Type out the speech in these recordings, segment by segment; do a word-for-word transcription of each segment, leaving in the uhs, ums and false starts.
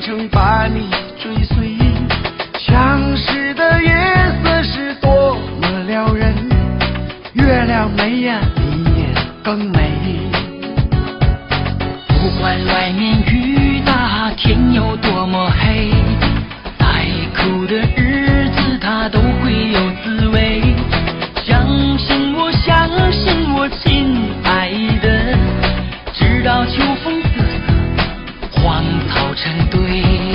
程把你追随。相识的夜色是多么撩人，月亮美呀，你也更美。 不管外面雨大，天有多么黑，再苦的日子它都会有滋味。相信我，相信我，亲爱的，直到秋风瑟瑟，荒草成堆。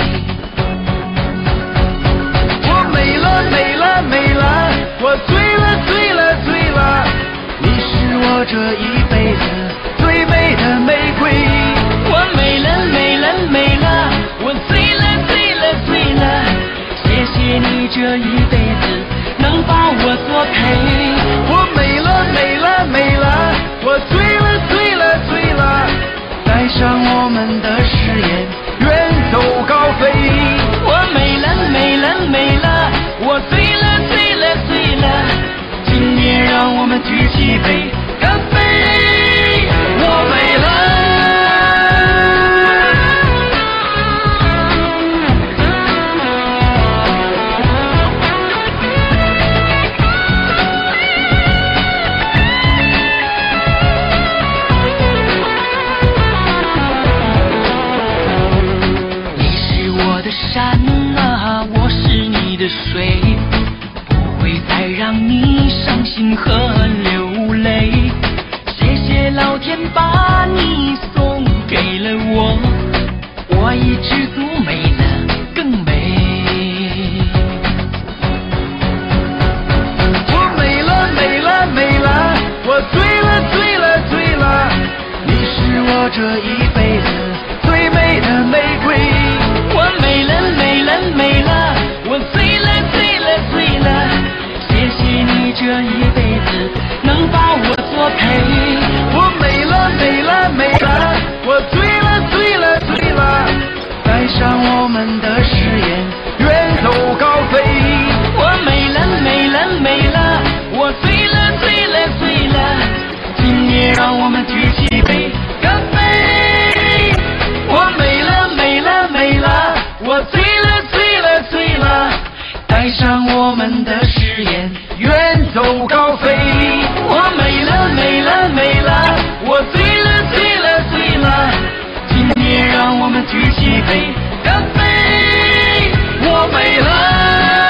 我美了，美了，美了，我醉了，醉了，醉了，你是我这一辈子最美的玫瑰。 我美了，美了，美了，我醉了，醉了，醉了，谢谢你这一辈子能把我作陪。 我美了，美了，美了，我醉了，醉了，醉了，带上我们的誓言，远走高飞。 我美了，美了，美了，我醉了，醉了，醉了，今夜让我们举起杯，干杯！我美了。山啊，我是你的水，不会再让你伤心和流泪。谢谢老天把你送给了我，我已知足，美了更美。 我美了，美了，美了，我醉了，醉了，醉了，你是我这一辈子最美的玫瑰。 我美了，美了，美了，我醉了，醉了，醉了，谢谢你这一辈子能把我作陪。 我美了，美了，美了，我醉了，醉了，醉了，带上我们的誓言，远走高飞。 我美了，美了，美了，我醉了，醉了，醉了，今夜让我们举起杯，干杯！我美了，美了，美了，我醉了，醉了，醉了，带上我们的誓言， 远走高飞。 我美了，美了，美了，我醉了，醉了，醉了，今夜让我们举起杯，干杯！我美了。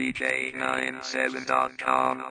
D J nine seven dot com